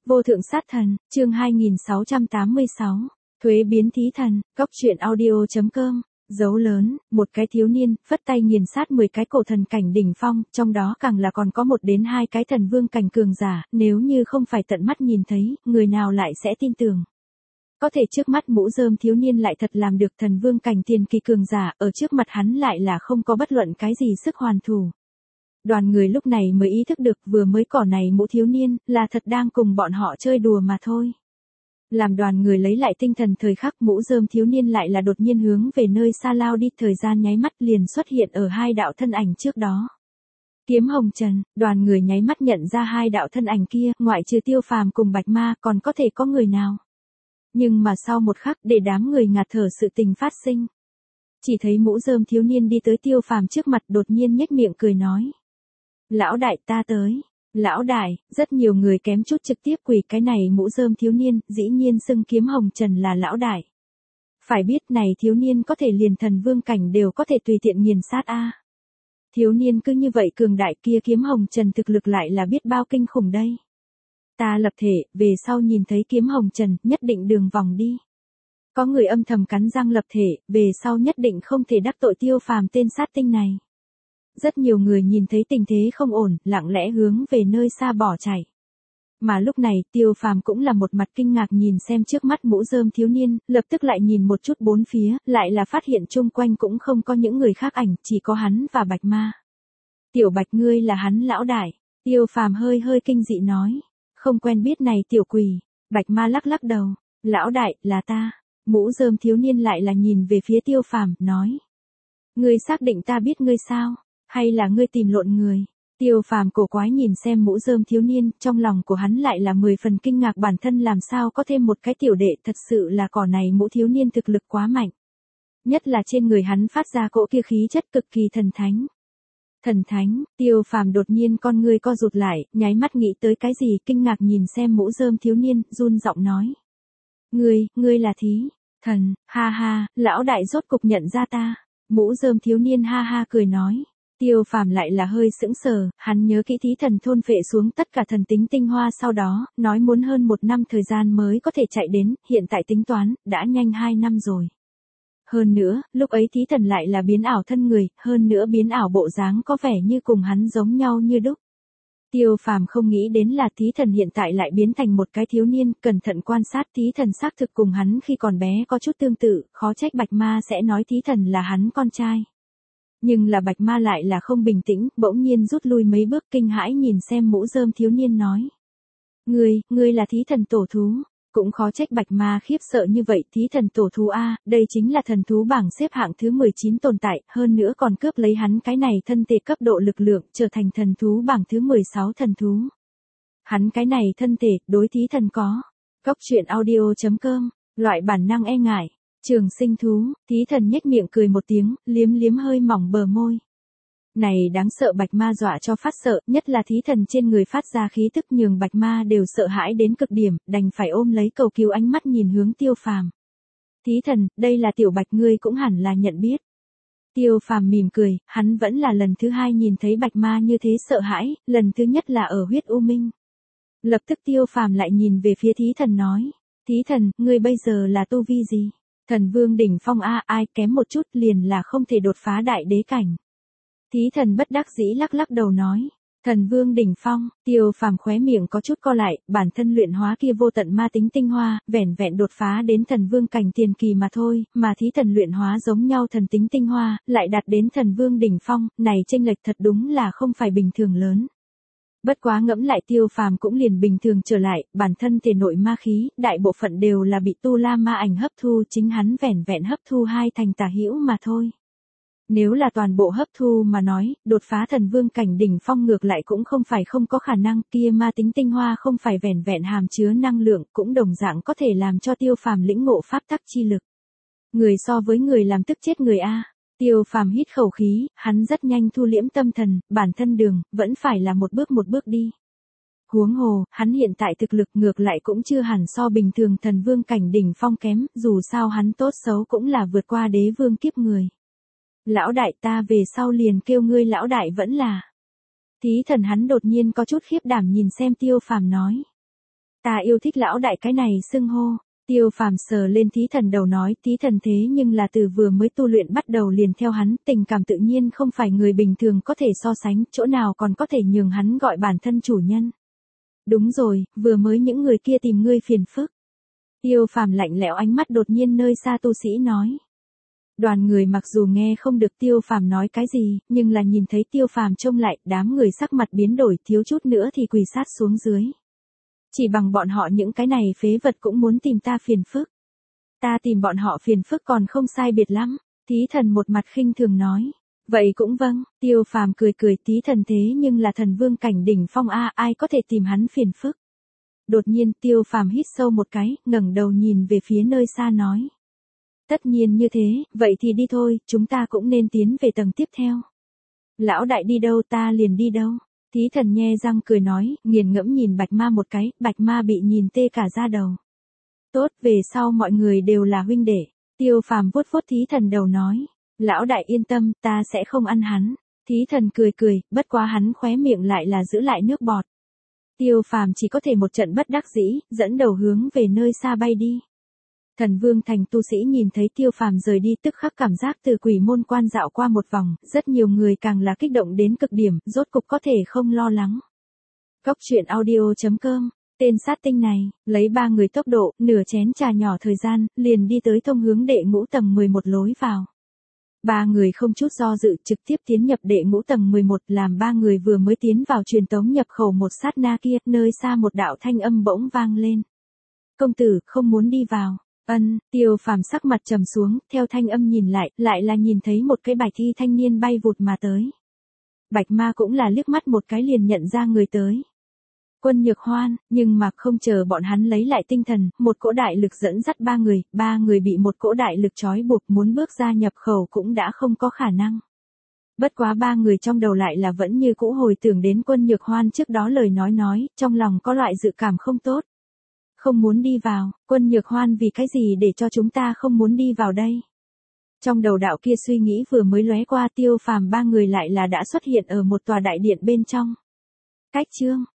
Vô thượng sát thần, chương 2686, thuế biến thí thần, góc truyện audio.com, dấu lớn, một cái thiếu niên, phất tay nghiền sát 10 cái cổ thần cảnh đỉnh phong, trong đó càng là còn có 1 đến 2 cái thần vương cảnh cường giả, nếu như không phải tận mắt nhìn thấy, người nào lại sẽ tin tưởng. Có thể trước mắt mũ rơm thiếu niên lại thật làm được thần vương cảnh tiền kỳ cường giả, ở trước mặt hắn lại là không có bất luận cái gì sức hoàn thủ. Đoàn người lúc này mới ý thức được vừa mới cỏ này mũ thiếu niên, là thật đang cùng bọn họ chơi đùa mà thôi. Làm đoàn người lấy lại tinh thần thời khắc mũ rơm thiếu niên lại là đột nhiên hướng về nơi xa lao đi, thời gian nháy mắt liền xuất hiện ở 2 đạo thân ảnh trước đó. Kiếm Hồng Trần, đoàn người nháy mắt nhận ra 2 đạo thân ảnh kia, ngoại trừ Tiêu Phàm cùng Bạch Ma còn có thể có người nào. Nhưng mà sau một khắc để đám người ngạt thở sự tình phát sinh. Chỉ thấy mũ rơm thiếu niên đi tới Tiêu Phàm trước mặt đột nhiên nhếch miệng cười nói. Lão đại ta tới. Lão đại, rất nhiều người kém chút trực tiếp quỳ cái này mũ rơm thiếu niên, dĩ nhiên xưng Kiếm Hồng Trần là lão đại. Phải biết này thiếu niên có thể liền thần vương cảnh đều có thể tùy tiện nghiền sát a. Thiếu niên cứ như vậy cường đại kia Kiếm Hồng Trần thực lực lại là biết bao kinh khủng đây. Ta lập thể, về sau nhìn thấy Kiếm Hồng Trần, nhất định đường vòng đi. Có người âm thầm cắn răng lập thể, về sau nhất định không thể đắc tội Tiêu Phàm tên sát tinh này. Rất nhiều người nhìn thấy tình thế không ổn, lặng lẽ hướng về nơi xa bỏ chạy. Mà lúc này, Tiêu Phàm cũng là một mặt kinh ngạc nhìn xem trước mắt mũ rơm thiếu niên, lập tức lại nhìn một chút bốn phía, lại là phát hiện chung quanh cũng không có những người khác ảnh, chỉ có hắn và Bạch Ma. Tiểu Bạch ngươi là hắn lão đại, Tiêu Phàm hơi kinh dị nói. Không quen biết này tiểu quỷ, Bạch Ma lắc lắc đầu, lão đại, là ta. Mũ rơm thiếu niên lại là nhìn về phía Tiêu Phàm, nói. Ngươi xác định ta biết ngươi sao? Hay là ngươi tìm lộn người? Tiêu Phàm cổ quái nhìn xem mũ rơm thiếu niên, trong lòng của hắn lại là 10 phần kinh ngạc bản thân làm sao có thêm một cái tiểu đệ, thật sự là cỏ này mũ thiếu niên thực lực quá mạnh. Nhất là trên người hắn phát ra cỗ kia khí chất cực kỳ thần thánh. Thần thánh, Tiêu Phàm đột nhiên con ngươi co rụt lại, nháy mắt nghĩ tới cái gì, kinh ngạc nhìn xem mũ rơm thiếu niên, run giọng nói. Ngươi là thí thần, ha ha, lão đại rốt cục nhận ra ta. Mũ rơm thiếu niên ha ha cười nói. Tiêu Phàm lại là hơi sững sờ, hắn nhớ kỹ thí thần thôn phệ xuống tất cả thần tính tinh hoa sau đó, nói muốn hơn 1 năm thời gian mới có thể chạy đến, hiện tại tính toán, đã nhanh 2 năm rồi. Hơn nữa, lúc ấy thí thần lại là biến ảo thân người, hơn nữa biến ảo bộ dáng có vẻ như cùng hắn giống nhau như đúc. Tiêu Phàm không nghĩ đến là thí thần hiện tại lại biến thành một cái thiếu niên, cẩn thận quan sát thí thần xác thực cùng hắn khi còn bé có chút tương tự, khó trách Bạch Ma sẽ nói thí thần là hắn con trai. Nhưng là Bạch Ma lại là không bình tĩnh, bỗng nhiên rút lui mấy bước kinh hãi nhìn xem mũ rơm thiếu niên nói. Ngươi là thí thần tổ thú. Cũng khó trách Bạch Ma khiếp sợ như vậy, thí thần tổ thú A, đây chính là thần thú bảng xếp hạng thứ 19 tồn tại, hơn nữa còn cướp lấy hắn cái này thân thể cấp độ lực lượng, trở thành thần thú bảng thứ 16 thần thú. Hắn cái này thân thể, đối thí thần có. Góc truyện audio.com, loại bản năng e ngại, trường sinh thú, thí thần nhếch miệng cười một tiếng, liếm hơi mỏng bờ môi. Này đáng sợ Bạch Ma dọa cho phát sợ, nhất là thí thần trên người phát ra khí tức nhường Bạch Ma đều sợ hãi đến cực điểm, đành phải ôm lấy cầu cứu ánh mắt nhìn hướng Tiêu Phàm. Thí thần, đây là tiểu Bạch ngươi cũng hẳn là nhận biết. Tiêu Phàm mỉm cười, hắn vẫn là lần thứ 2 nhìn thấy Bạch Ma như thế sợ hãi, lần thứ nhất là ở huyết u minh. Lập tức Tiêu Phàm lại nhìn về phía thí thần nói, thí thần, ngươi bây giờ là tu vi gì? Thần vương đỉnh phong a, ai kém một chút liền là không thể đột phá đại đế cảnh. Thí thần bất đắc dĩ lắc đầu nói, thần vương đỉnh phong, Tiêu Phàm khóe miệng có chút co lại, bản thân luyện hóa kia vô tận ma tính tinh hoa, vẹn đột phá đến thần vương cảnh tiền kỳ mà thôi, mà thí thần luyện hóa giống nhau thần tính tinh hoa, lại đạt đến thần vương đỉnh phong, này chênh lệch thật đúng là không phải bình thường lớn. Bất quá ngẫm lại Tiêu Phàm cũng liền bình thường trở lại, bản thân thể nội ma khí, đại bộ phận đều là bị tu la ma ảnh hấp thu, chính hắn vẹn hấp thu 2 thành tà hữu mà thôi. Nếu là toàn bộ hấp thu mà nói, đột phá thần vương cảnh đỉnh phong ngược lại cũng không phải không có khả năng, kia ma tính tinh hoa không phải vẹn hàm chứa năng lượng, cũng đồng dạng có thể làm cho Tiêu Phàm lĩnh ngộ pháp tắc chi lực. Người so với người làm tức chết người a. Tiêu Phàm hít khẩu khí, hắn rất nhanh thu liễm tâm thần, bản thân đường, vẫn phải là một bước đi. Huống hồ, hắn hiện tại thực lực ngược lại cũng chưa hẳn so bình thường thần vương cảnh đỉnh phong kém, dù sao hắn tốt xấu cũng là vượt qua đế vương kiếp người. Lão đại ta về sau liền kêu ngươi lão đại vẫn là. Thí thần hắn đột nhiên có chút khiếp đảm nhìn xem Tiêu Phàm nói. Ta yêu thích lão đại cái này xưng hô. Tiêu Phàm sờ lên Thí Thần đầu nói, Thí Thần thế nhưng là từ vừa mới tu luyện bắt đầu liền theo hắn, tình cảm tự nhiên không phải người bình thường có thể so sánh, chỗ nào còn có thể nhường hắn gọi bản thân chủ nhân. Đúng rồi, vừa mới những người kia tìm ngươi phiền phức. Tiêu Phàm lạnh lẽo ánh mắt đột nhiên nơi xa tu sĩ nói. Đoàn người mặc dù nghe không được Tiêu Phàm nói cái gì, nhưng là nhìn thấy Tiêu Phàm trông lại, đám người sắc mặt biến đổi, thiếu chút nữa thì quỳ sát xuống dưới. Chỉ bằng bọn họ những cái này phế vật cũng muốn tìm ta phiền phức. Ta tìm bọn họ phiền phức còn không sai biệt lắm. Thí Thần một mặt khinh thường nói. Vậy cũng vâng, Tiêu Phàm cười cười, Thí Thần thế nhưng là thần vương cảnh đỉnh phong a, ai có thể tìm hắn phiền phức. Đột nhiên Tiêu Phàm hít sâu một cái, ngẩng đầu nhìn về phía nơi xa nói. Tất nhiên như thế, vậy thì đi thôi, chúng ta cũng nên tiến về tầng tiếp theo. Lão đại đi đâu ta liền đi đâu. Thí Thần nhe răng cười nói, nghiền ngẫm nhìn Bạch Ma một cái, Bạch Ma bị nhìn tê cả da đầu. Tốt, về sau mọi người đều là huynh đệ. Tiêu Phàm vuốt vuốt Thí Thần đầu nói. Lão đại yên tâm, ta sẽ không ăn hắn. Thí Thần cười cười, bất quá hắn khóe miệng lại là giữ lại nước bọt. Tiêu Phàm chỉ có thể một trận bất đắc dĩ, dẫn đầu hướng về nơi xa bay đi. Thần Vương Thành tu sĩ nhìn thấy Tiêu Phàm rời đi tức khắc cảm giác từ quỷ môn quan dạo qua một vòng, rất nhiều người càng là kích động đến cực điểm, rốt cục có thể không lo lắng. Góc truyện audio.com, tên sát tinh này, lấy 3 người tốc độ, nửa chén trà nhỏ thời gian, liền đi tới thông hướng đệ ngũ tầng 11 lối vào. 3 người không chút do dự trực tiếp tiến nhập đệ ngũ tầng 11, làm 3 người vừa mới tiến vào truyền tống nhập khẩu một sát na kia, nơi xa một đạo thanh âm bỗng vang lên. Công tử, không muốn đi vào. Tiêu Phàm sắc mặt trầm xuống, theo thanh âm nhìn lại là nhìn thấy một cái bạch thi thanh niên bay vụt mà tới. Bạch Ma cũng là liếc mắt một cái liền nhận ra người tới. Quân Nhược Hoan, nhưng mà không chờ bọn hắn lấy lại tinh thần, một cỗ đại lực dẫn dắt 3 người bị một cỗ đại lực trói buộc muốn bước ra nhập khẩu cũng đã không có khả năng. Bất quá 3 người trong đầu lại là vẫn như cũ hồi tưởng đến Quân Nhược Hoan trước đó lời nói, trong lòng có loại dự cảm không tốt. Không muốn đi vào, Quân Nhược Hoan vì cái gì để cho chúng ta không muốn đi vào đây? Trong đầu đạo kia suy nghĩ vừa mới lóe qua, Tiêu Phàm 3 người lại là đã xuất hiện ở một tòa đại điện bên trong. Cách chương